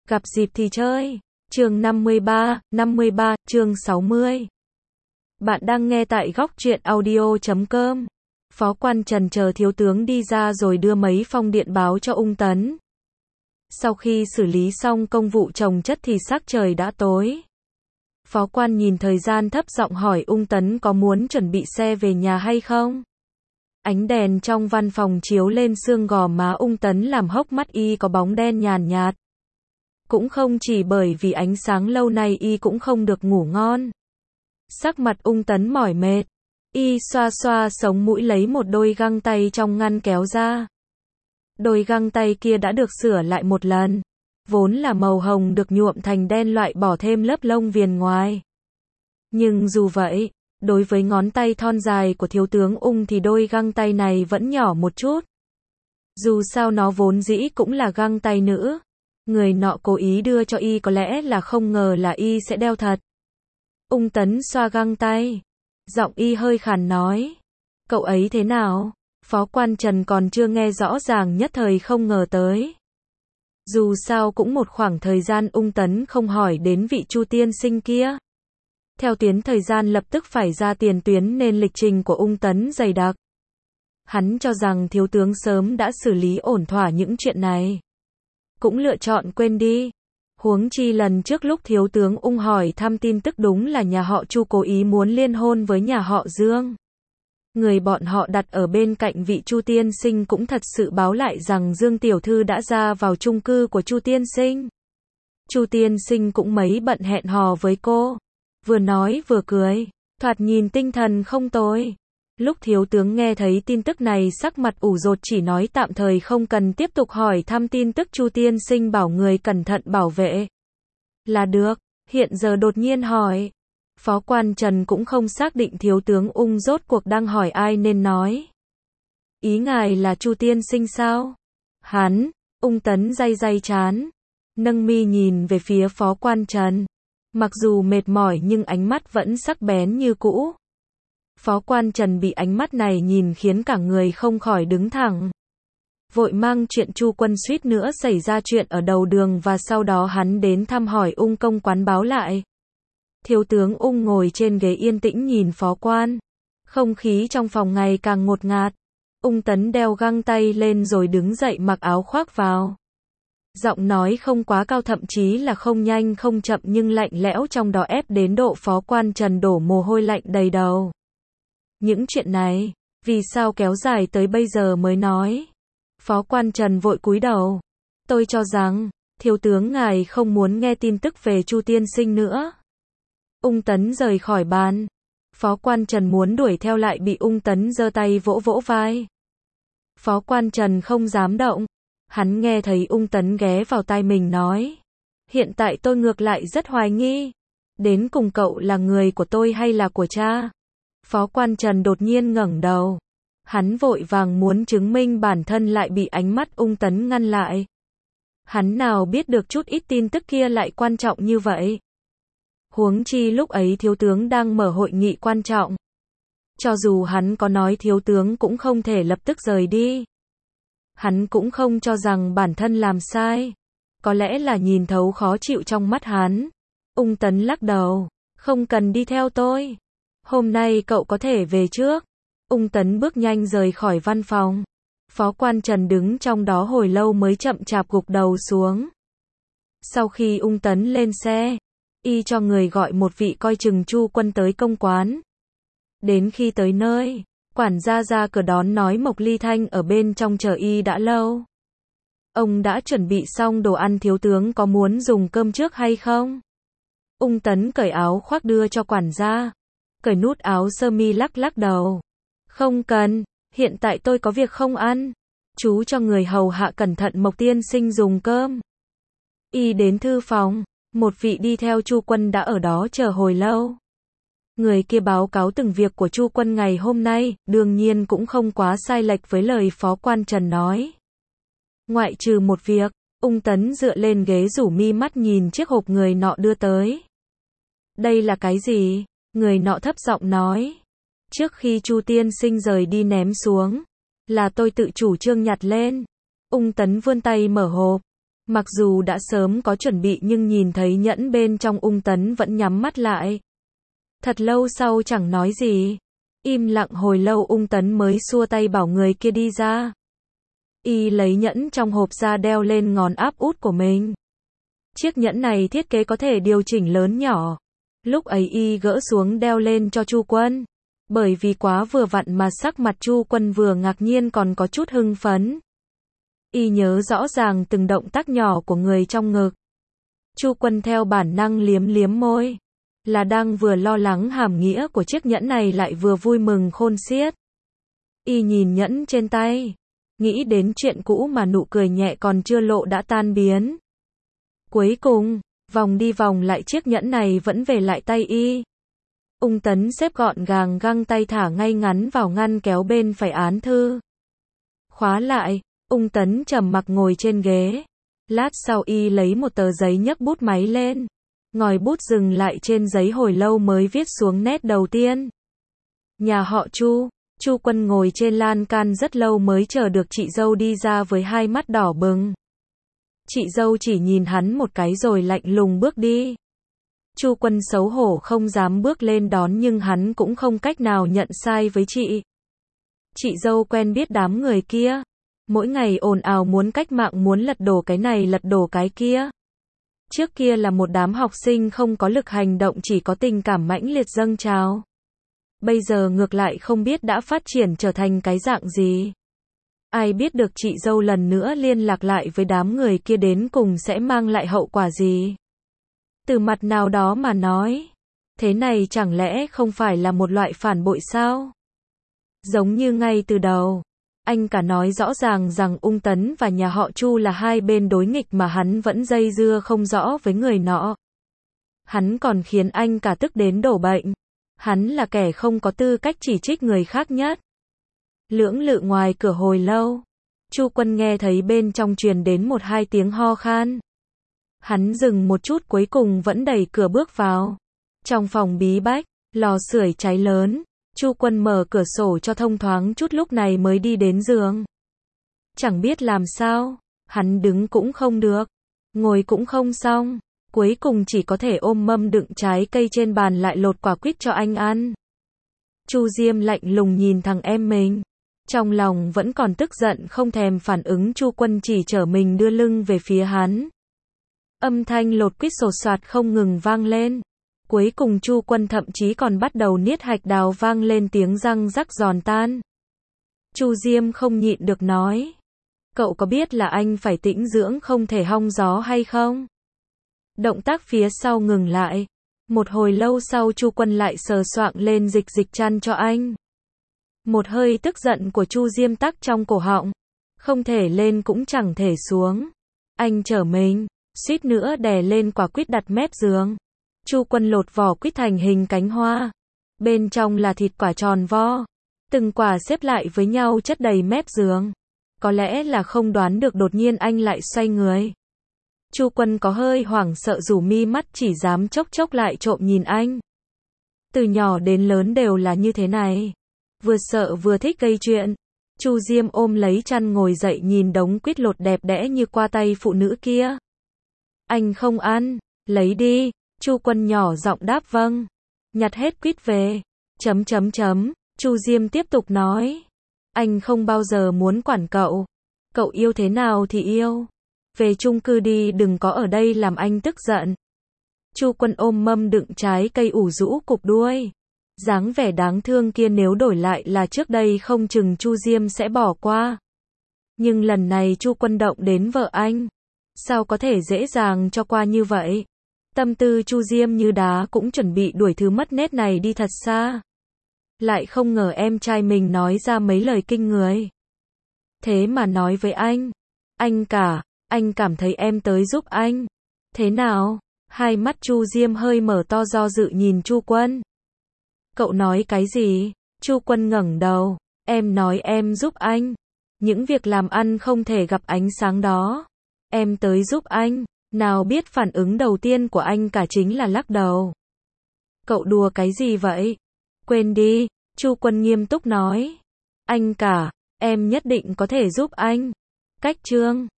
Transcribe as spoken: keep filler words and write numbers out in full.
Gặp dịp thì chơi. Chương năm mươi ba, năm mươi ba, chương sáu mươi. Bạn đang nghe tại góc truyện audio chấm com. Phó quan Trần chờ thiếu tướng đi ra rồi đưa mấy phong điện báo cho Ung Tấn. Sau khi xử lý xong công vụ chồng chất thì sắc trời đã tối. Phó quan nhìn thời gian thấp giọng hỏi Ung Tấn có muốn chuẩn bị xe về nhà hay không? Ánh đèn trong văn phòng chiếu lên xương gò má Ung Tấn làm hốc mắt y có bóng đen nhàn nhạt. Cũng không chỉ bởi vì ánh sáng lâu nay y cũng không được ngủ ngon. Sắc mặt Ung Tấn mỏi mệt. Y xoa xoa sống mũi lấy một đôi găng tay trong ngăn kéo ra. Đôi găng tay kia đã được sửa lại một lần. Vốn là màu hồng được nhuộm thành đen loại bỏ thêm lớp lông viền ngoài. Nhưng dù vậy, đối với ngón tay thon dài của thiếu tướng Ung thì đôi găng tay này vẫn nhỏ một chút. Dù sao nó vốn dĩ cũng là găng tay nữ. Người nọ cố ý đưa cho y có lẽ là không ngờ là y sẽ đeo thật. Ung Tấn xoa găng tay. Giọng y hơi khàn nói. Cậu ấy thế nào? Phó quan Trần còn chưa nghe rõ ràng nhất thời không ngờ tới. Dù sao cũng một khoảng thời gian Ung Tấn không hỏi đến vị Chu tiên sinh kia. Theo tuyến thời gian lập tức phải ra tiền tuyến nên lịch trình của Ung Tấn dày đặc. Hắn cho rằng thiếu tướng sớm đã xử lý ổn thỏa những chuyện này. Cũng lựa chọn quên đi. Huống chi lần trước lúc thiếu tướng Ung hỏi thăm tin tức đúng là nhà họ Chu cố ý muốn liên hôn với nhà họ Dương. Người bọn họ đặt ở bên cạnh vị Chu tiên sinh cũng thật sự báo lại rằng Dương tiểu thư đã ra vào chung cư của Chu tiên sinh. Chu tiên sinh cũng mấy bận hẹn hò với cô. Vừa nói vừa cười, thoạt nhìn tinh thần không tồi. Lúc thiếu tướng nghe thấy tin tức này sắc mặt ủ rột chỉ nói tạm thời không cần tiếp tục hỏi thăm tin tức Chu tiên sinh bảo người cẩn thận bảo vệ. Là được, hiện giờ đột nhiên hỏi. Phó quan Trần cũng không xác định thiếu tướng Ung rốt cuộc đang hỏi ai nên nói. Ý ngài là Chu tiên sinh sao? Hắn, Ung Tấn day day chán. Nâng mi nhìn về phía phó quan Trần. Mặc dù mệt mỏi nhưng ánh mắt vẫn sắc bén như cũ. Phó quan Trần bị ánh mắt này nhìn khiến cả người không khỏi đứng thẳng. Vội mang chuyện Chu Quân suýt nữa xảy ra chuyện ở đầu đường và sau đó hắn đến thăm hỏi Ung công quán báo lại. Thiếu tướng Ung ngồi trên ghế yên tĩnh nhìn phó quan. Không khí trong phòng ngày càng ngột ngạt. Ung Tấn đeo găng tay lên rồi đứng dậy mặc áo khoác vào. Giọng nói không quá cao thậm chí là không nhanh không chậm nhưng lạnh lẽo trong đó ép đến độ phó quan Trần đổ mồ hôi lạnh đầy đầu. Những chuyện này, vì sao kéo dài tới bây giờ mới nói? Phó quan Trần vội cúi đầu. Tôi cho rằng, thiếu tướng ngài không muốn nghe tin tức về Chu tiên sinh nữa. Ung Tấn rời khỏi bàn. Phó quan Trần muốn đuổi theo lại bị Ung Tấn giơ tay vỗ vỗ vai. Phó quan Trần không dám động. Hắn nghe thấy Ung Tấn ghé vào tai mình nói. Hiện tại tôi ngược lại rất hoài nghi. Đến cùng cậu là người của tôi hay là của cha? Phó quan Trần đột nhiên ngẩng đầu. Hắn vội vàng muốn chứng minh bản thân lại bị ánh mắt Ung Tấn ngăn lại. Hắn nào biết được chút ít tin tức kia lại quan trọng như vậy. Huống chi lúc ấy thiếu tướng đang mở hội nghị quan trọng. Cho dù hắn có nói thiếu tướng cũng không thể lập tức rời đi. Hắn cũng không cho rằng bản thân làm sai. Có lẽ là nhìn thấu khó chịu trong mắt hắn. Ung Tấn lắc đầu. Không cần đi theo tôi. Hôm nay cậu có thể về trước. Ung Tấn bước nhanh rời khỏi văn phòng. Phó quan Trần đứng trong đó hồi lâu mới chậm chạp gục đầu xuống. Sau khi Ung Tấn lên xe, y cho người gọi một vị coi chừng Chu Quân tới công quán. Đến khi tới nơi, quản gia ra cửa đón nói Mộc Ly Thanh ở bên trong chờ y đã lâu. Ông đã chuẩn bị xong đồ ăn, thiếu tướng có muốn dùng cơm trước hay không? Ung Tấn cởi áo khoác đưa cho quản gia. Cởi nút áo sơ mi lắc lắc đầu. Không cần, hiện tại tôi có việc không ăn. Chú cho người hầu hạ cẩn thận Mộc tiên sinh dùng cơm. Y đến thư phòng, một vị đi theo Chu Quân đã ở đó chờ hồi lâu. Người kia báo cáo từng việc của Chu Quân ngày hôm nay, đương nhiên cũng không quá sai lệch với lời phó quan Trần nói. Ngoại trừ một việc, Ung Tấn dựa lên ghế rủ mi mắt nhìn chiếc hộp người nọ đưa tới. Đây là cái gì? Người nọ thấp giọng nói. Trước khi Chu tiên sinh rời đi ném xuống, là tôi tự chủ trương nhặt lên. Ung Tấn vươn tay mở hộp. Mặc dù đã sớm có chuẩn bị nhưng nhìn thấy nhẫn bên trong Ung Tấn vẫn nhắm mắt lại. Thật lâu sau chẳng nói gì. Im lặng hồi lâu Ung Tấn mới xua tay bảo người kia đi ra. Y lấy nhẫn trong hộp ra đeo lên ngón áp út của mình. Chiếc nhẫn này thiết kế có thể điều chỉnh lớn nhỏ. Lúc ấy y gỡ xuống đeo lên cho Chu Quân. Bởi vì quá vừa vặn mà sắc mặt Chu Quân vừa ngạc nhiên còn có chút hưng phấn. Y nhớ rõ ràng từng động tác nhỏ của người trong ngực. Chu Quân theo bản năng liếm liếm môi. Là đang vừa lo lắng hàm nghĩa của chiếc nhẫn này lại vừa vui mừng khôn xiết. Y nhìn nhẫn trên tay. Nghĩ đến chuyện cũ mà nụ cười nhẹ còn chưa lộ đã tan biến. Cuối cùng, vòng đi vòng lại chiếc nhẫn này vẫn về lại tay y. Ung Tấn xếp gọn gàng găng tay thả ngay ngắn vào ngăn kéo bên phải án thư. Khóa lại, Ung Tấn trầm mặc ngồi trên ghế. Lát sau y lấy một tờ giấy nhấc bút máy lên. Ngòi bút dừng lại trên giấy hồi lâu mới viết xuống nét đầu tiên. Nhà họ Chu. Chu Quân ngồi trên lan can rất lâu mới chờ được chị dâu đi ra với hai mắt đỏ bừng. Chị dâu chỉ nhìn hắn một cái rồi lạnh lùng bước đi. Chu Quân xấu hổ không dám bước lên đón nhưng hắn cũng không cách nào nhận sai với chị. Chị dâu quen biết đám người kia. Mỗi ngày ồn ào muốn cách mạng muốn lật đổ cái này lật đổ cái kia. Trước kia là một đám học sinh không có lực hành động chỉ có tình cảm mãnh liệt dâng trào. Bây giờ ngược lại không biết đã phát triển trở thành cái dạng gì. Ai biết được chị dâu lần nữa liên lạc lại với đám người kia đến cùng sẽ mang lại hậu quả gì. Từ mặt nào đó mà nói, thế này chẳng lẽ không phải là một loại phản bội sao? Giống như ngay từ đầu, anh cả nói rõ ràng rằng Ung Tấn và nhà họ Chu là hai bên đối nghịch mà hắn vẫn dây dưa không rõ với người nọ. Hắn còn khiến anh cả tức đến đổ bệnh. Hắn là kẻ không có tư cách chỉ trích người khác nhất. Lưỡng lự ngoài cửa hồi lâu. Chu Quân nghe thấy bên trong truyền đến một hai tiếng ho khan. Hắn dừng một chút cuối cùng vẫn đẩy cửa bước vào. Trong phòng bí bách, lò sưởi cháy lớn. Chu Quân mở cửa sổ cho thông thoáng chút lúc này mới đi đến giường. Chẳng biết làm sao, hắn đứng cũng không được, ngồi cũng không xong. Cuối cùng chỉ có thể ôm mâm đựng trái cây trên bàn lại lột quả quýt cho anh ăn. Chu Diêm lạnh lùng nhìn thằng em mình. Trong lòng vẫn còn tức giận không thèm phản ứng Chu Quân chỉ chở mình đưa lưng về phía hắn. Âm thanh lột quýt sột soạt không ngừng vang lên. Cuối cùng Chu Quân thậm chí còn bắt đầu niết hạch đào vang lên tiếng răng rắc giòn tan. Chu Diêm không nhịn được nói. Cậu có biết là anh phải tĩnh dưỡng không thể hong gió hay không? Động tác phía sau ngừng lại. Một hồi lâu sau Chu Quân lại sờ soạng lên dịch dịch chăn cho anh. Một hơi tức giận của Chu Diêm tắc trong cổ họng. Không thể lên cũng chẳng thể xuống. Anh chở mình, suýt nữa đè lên quả quýt đặt mép giường. Chu Quân lột vỏ quýt thành hình cánh hoa. Bên trong là thịt quả tròn vo. Từng quả xếp lại với nhau chất đầy mép giường. Có lẽ là không đoán được đột nhiên anh lại xoay người. Chu Quân có hơi hoảng sợ rủ mi mắt chỉ dám chốc chốc lại trộm nhìn anh. Từ nhỏ đến lớn đều là như thế này. Vừa sợ vừa thích gây chuyện. Chu Diêm ôm lấy chăn ngồi dậy nhìn đống quýt lột đẹp đẽ như qua tay phụ nữ kia. Anh không ăn, lấy đi. Chu Quân nhỏ giọng đáp vâng. Nhặt hết quýt về. Chấm chấm chấm. Chu Diêm tiếp tục nói. Anh không bao giờ muốn quản cậu. Cậu yêu thế nào thì yêu. Về chung cư đi đừng có ở đây làm anh tức giận. Chu Quân ôm mâm đựng trái cây ủ rũ cục đuôi. Dáng vẻ đáng thương kia nếu đổi lại là trước đây không chừng Chu Diêm sẽ bỏ qua. Nhưng lần này Chu Quân động đến vợ anh. Sao có thể dễ dàng cho qua như vậy? Tâm tư Chu Diêm như đá cũng chuẩn bị đuổi thứ mất nét này đi thật xa. Lại không ngờ em trai mình nói ra mấy lời kinh người. Thế mà nói với anh. Anh cả, anh cảm thấy em tới giúp anh. Thế nào? Hai mắt Chu Diêm hơi mở to do dự nhìn Chu Quân. Cậu nói cái gì? Chu Quân ngẩng đầu. Em nói em giúp anh. Những việc làm ăn không thể gặp ánh sáng đó. Em tới giúp anh. Nào biết phản ứng đầu tiên của anh cả chính là lắc đầu. Cậu đùa cái gì vậy? Quên đi. Chu Quân nghiêm túc nói. Anh cả, em nhất định có thể giúp anh. Cách chương